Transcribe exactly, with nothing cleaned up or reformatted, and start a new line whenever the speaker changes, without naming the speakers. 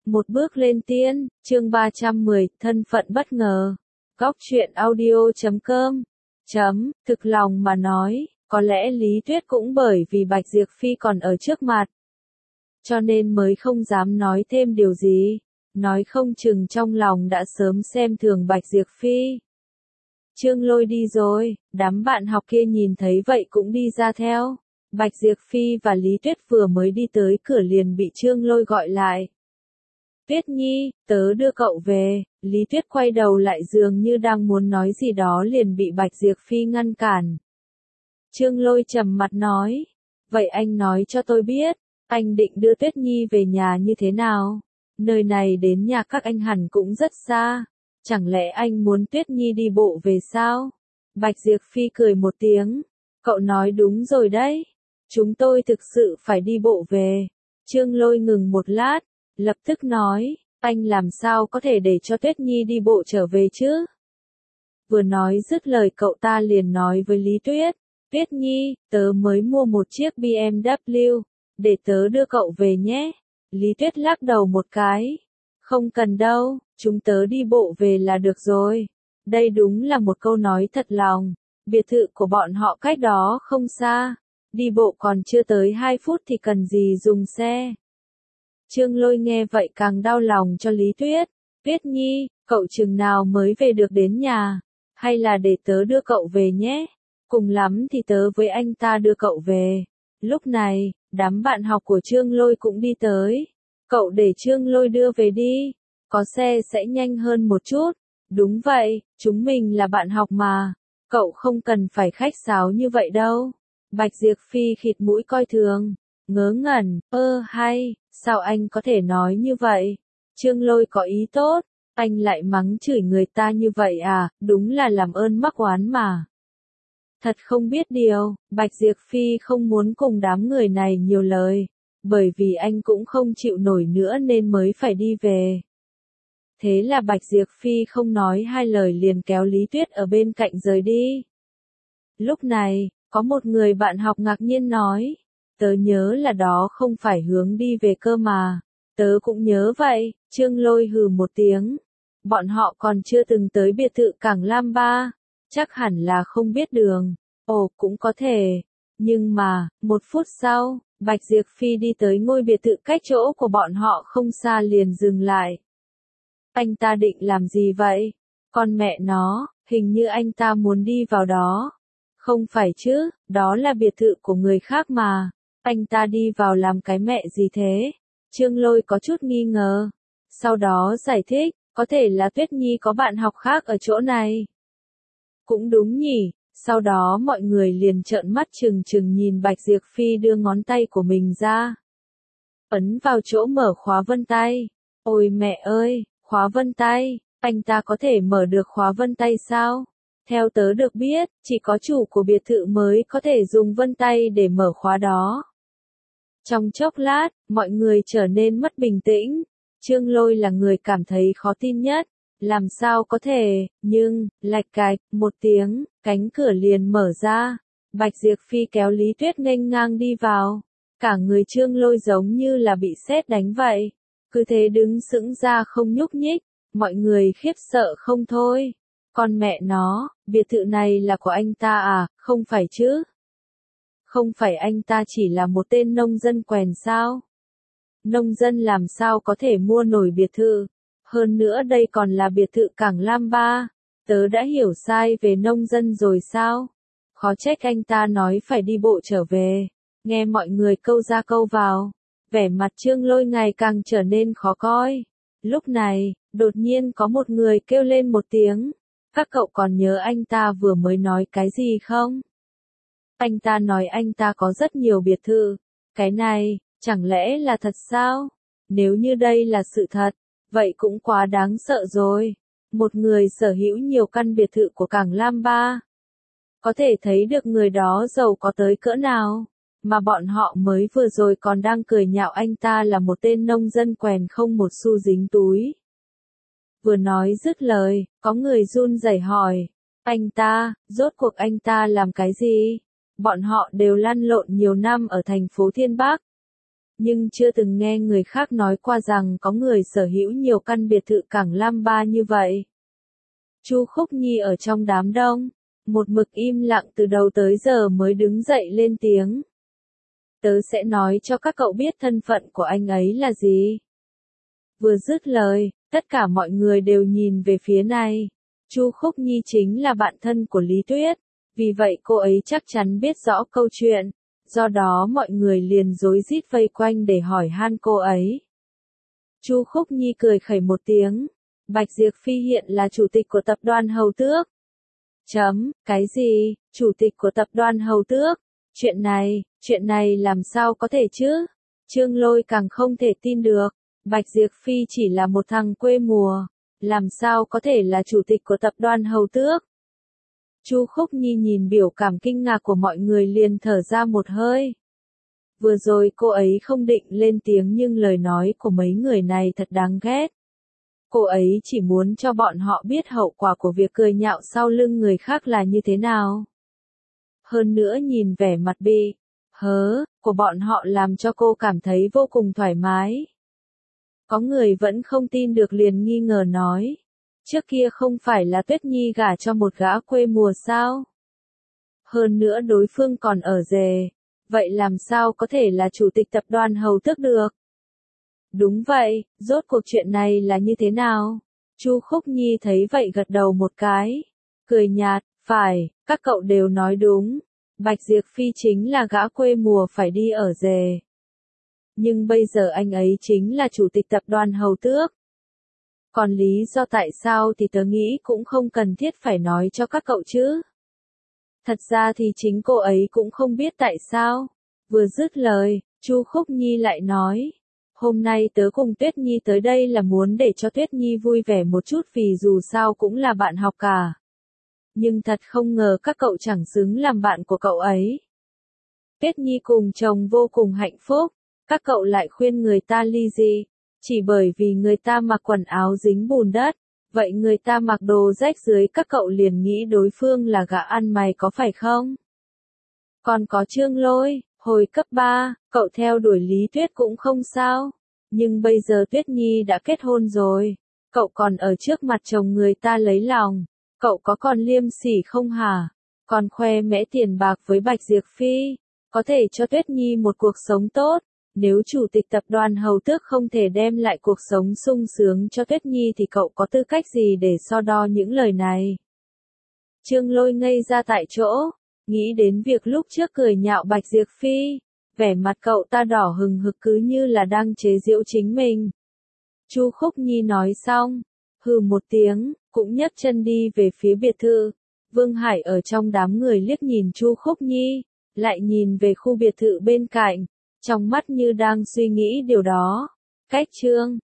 Một bước lên tiên, chương ba trăm mười, thân phận bất ngờ. Góc truyện audio chấm com. Chấm, thực lòng mà nói, có lẽ Lý Tuyết cũng bởi vì Bạch Diệp Phi còn ở trước mặt. Cho nên mới không dám nói thêm điều gì. Nói không chừng trong lòng đã sớm xem thường Bạch Diệp Phi. Trương Lôi đi rồi, đám bạn học kia nhìn thấy vậy cũng đi ra theo. Bạch Diệp Phi và Lý Tuyết vừa mới đi tới cửa liền bị Trương Lôi gọi lại. Tuyết Nhi, tớ đưa cậu về. Lý Tuyết quay đầu lại dường như đang muốn nói gì đó liền bị Bạch Diệp Phi ngăn cản. Trương Lôi trầm mặt nói, vậy anh nói cho tôi biết, anh định đưa Tuyết Nhi về nhà như thế nào? Nơi này đến nhà các anh hẳn cũng rất xa, chẳng lẽ anh muốn Tuyết Nhi đi bộ về sao? Bạch Diệp Phi cười một tiếng, cậu nói đúng rồi đấy, chúng tôi thực sự phải đi bộ về. Trương Lôi ngừng một lát, lập tức nói, anh làm sao có thể để cho Tuyết Nhi đi bộ trở về chứ? Vừa nói dứt lời cậu ta liền nói với Lý Tuyết, Tuyết Nhi, tớ mới mua một chiếc bê em vê, để tớ đưa cậu về nhé. Lý Tuyết lắc đầu một cái, không cần đâu, chúng tớ đi bộ về là được rồi. Đây đúng là một câu nói thật lòng, biệt thự của bọn họ cách đó không xa, đi bộ còn chưa tới hai phút thì cần gì dùng xe. Trương Lôi nghe vậy càng đau lòng cho Lý Tuyết. Tuyết Nhi, cậu chừng nào mới về được đến nhà? Hay là để tớ đưa cậu về nhé? Cùng lắm thì tớ với anh ta đưa cậu về. Lúc này, đám bạn học của Trương Lôi cũng đi tới. Cậu để Trương Lôi đưa về đi. Có xe sẽ nhanh hơn một chút. Đúng vậy, chúng mình là bạn học mà. Cậu không cần phải khách sáo như vậy đâu. Bạch Diệp Phi khịt mũi coi thường. Ngớ ngẩn, ơ hay, sao anh có thể nói như vậy? Trương Lôi có ý tốt, anh lại mắng chửi người ta như vậy à, đúng là làm ơn mắc oán mà. Thật không biết điều, Bạch Diệp Phi không muốn cùng đám người này nhiều lời, bởi vì anh cũng không chịu nổi nữa nên mới phải đi về. Thế là Bạch Diệp Phi không nói hai lời liền kéo Lý Tuyết ở bên cạnh rời đi. Lúc này, có một người bạn học ngạc nhiên nói, tớ nhớ là đó không phải hướng đi về cơ mà. Tớ cũng nhớ vậy, Trương Lôi hừ một tiếng. Bọn họ còn chưa từng tới biệt thự Cảng Lam Ba, chắc hẳn là không biết đường. Ồ, cũng có thể. Nhưng mà, một phút sau, Bạch Diệp Phi đi tới ngôi biệt thự cách chỗ của bọn họ không xa liền dừng lại. Anh ta định làm gì vậy? Con mẹ nó, hình như anh ta muốn đi vào đó. Không phải chứ, đó là biệt thự của người khác mà. Anh ta đi vào làm cái mẹ gì thế? Trương Lôi có chút nghi ngờ. Sau đó giải thích, có thể là Tuyết Nhi có bạn học khác ở chỗ này. Cũng đúng nhỉ, sau đó mọi người liền trợn mắt trừng trừng nhìn Bạch Diệp Phi đưa ngón tay của mình ra. Ấn vào chỗ mở khóa vân tay. Ôi mẹ ơi, khóa vân tay, anh ta có thể mở được khóa vân tay sao? Theo tớ được biết, chỉ có chủ của biệt thự mới có thể dùng vân tay để mở khóa đó. Trong chốc lát, mọi người trở nên mất bình tĩnh. Trương Lôi là người cảm thấy khó tin nhất. Làm sao có thể, nhưng, lạch cạch, một tiếng, cánh cửa liền mở ra. Bạch Diệp Phi kéo Lý Tuyết nghênh ngang đi vào. Cả người Trương Lôi giống như là bị sét đánh vậy. Cứ thế đứng sững ra không nhúc nhích. Mọi người khiếp sợ không thôi. Con mẹ nó, biệt thự này là của anh ta à, không phải chứ? Không phải anh ta chỉ là một tên nông dân quèn sao? Nông dân làm sao có thể mua nổi biệt thự? Hơn nữa đây còn là biệt thự Cảng Lam Ba. Tớ đã hiểu sai về nông dân rồi sao? Khó trách anh ta nói phải đi bộ trở về. Nghe mọi người câu ra câu vào. Vẻ mặt Trương Lôi ngày càng trở nên khó coi. Lúc này, đột nhiên có một người kêu lên một tiếng. Các cậu còn nhớ anh ta vừa mới nói cái gì không? Anh ta nói anh ta có rất nhiều biệt thự. Cái này, chẳng lẽ là thật sao? Nếu như đây là sự thật, vậy cũng quá đáng sợ rồi. Một người sở hữu nhiều căn biệt thự của Cảng Lam Ba. Có thể thấy được người đó giàu có tới cỡ nào. Mà bọn họ mới vừa rồi còn đang cười nhạo anh ta là một tên nông dân quèn không một xu dính túi. Vừa nói dứt lời, có người run rẩy hỏi. Anh ta, rốt cuộc anh ta làm cái gì? Bọn họ đều lăn lộn nhiều năm ở thành phố Thiên Bắc. nhưng chưa từng nghe người khác nói qua rằng có người sở hữu nhiều căn biệt thự cảng Lam Ba như vậy. Chu Khúc Nhi ở trong đám đông, một mực im lặng từ đầu tới giờ mới đứng dậy lên tiếng. Tớ sẽ nói cho các cậu biết thân phận của anh ấy là gì. Vừa dứt lời, tất cả mọi người đều nhìn về phía này. Chu Khúc Nhi chính là bạn thân của Lý Tuyết, vì vậy cô ấy chắc chắn biết rõ câu chuyện, do đó mọi người liền rối rít vây quanh để hỏi han cô ấy. Chu Khúc Nhi cười khẩy một tiếng, Bạch Diệp Phi hiện là chủ tịch của tập đoàn Hầu Tước. Chấm, cái gì, chủ tịch của tập đoàn Hầu Tước? Chuyện này, chuyện này làm sao có thể chứ? Trương Lôi càng không thể tin được, Bạch Diệp Phi chỉ là một thằng quê mùa, làm sao có thể là chủ tịch của tập đoàn Hầu Tước? Chu Khúc Nhi nhìn biểu cảm kinh ngạc của mọi người liền thở ra một hơi. Vừa rồi cô ấy không định lên tiếng nhưng lời nói của mấy người này thật đáng ghét. Cô ấy chỉ muốn cho bọn họ biết hậu quả của việc cười nhạo sau lưng người khác là như thế nào. Hơn nữa nhìn vẻ mặt bị hớ của bọn họ làm cho cô cảm thấy vô cùng thoải mái. Có người vẫn không tin được liền nghi ngờ nói. Trước kia không phải là Tuyết Nhi gả cho một gã quê mùa sao? Hơn nữa đối phương còn ở rể. Vậy làm sao có thể là chủ tịch tập đoàn Hầu Tước được? Đúng vậy, rốt cuộc chuyện này là như thế nào? Chu Khúc Nhi thấy vậy gật đầu một cái. Cười nhạt, phải, các cậu đều nói đúng. Bạch Diệp Phi chính là gã quê mùa phải đi ở rể. Nhưng bây giờ anh ấy chính là chủ tịch tập đoàn Hầu Tước. Còn lý do tại sao thì tớ nghĩ cũng không cần thiết phải nói cho các cậu chứ. Thật ra thì chính cô ấy cũng không biết tại sao. Vừa dứt lời, Chu Khúc Nhi lại nói. Hôm nay tớ cùng Tuyết Nhi tới đây là muốn để cho Tuyết Nhi vui vẻ một chút vì dù sao cũng là bạn học cả. Nhưng thật không ngờ các cậu chẳng xứng làm bạn của cậu ấy. Tuyết Nhi cùng chồng vô cùng hạnh phúc. Các cậu lại khuyên người ta ly dị. Chỉ bởi vì người ta mặc quần áo dính bùn đất. Vậy người ta mặc đồ rách dưới các cậu liền nghĩ đối phương là gã ăn mày có phải không? Còn có Trương Lôi, hồi cấp ba, cậu theo đuổi Lý Tuyết cũng không sao. Nhưng bây giờ Tuyết Nhi đã kết hôn rồi. Cậu còn ở trước mặt chồng người ta lấy lòng. Cậu có còn liêm sỉ không hả? Còn khoe mẽ tiền bạc với Bạch Diệp Phi. Có thể cho Tuyết Nhi một cuộc sống tốt. Nếu chủ tịch tập đoàn Hầu Tước không thể đem lại cuộc sống sung sướng cho Tuyết Nhi thì cậu có tư cách gì để so đo những lời này? Trương Lôi ngây ra tại chỗ, nghĩ đến việc lúc trước cười nhạo Bạch Diệp Phi, vẻ mặt cậu ta đỏ hừng hực cứ như là đang chế giễu chính mình. Chu Khúc Nhi nói xong, hừ một tiếng, cũng nhấc chân đi về phía biệt thự. Vương Hải ở trong đám người liếc nhìn Chu Khúc Nhi, lại nhìn về khu biệt thự bên cạnh. Trong mắt như đang suy nghĩ điều đó. Cách chương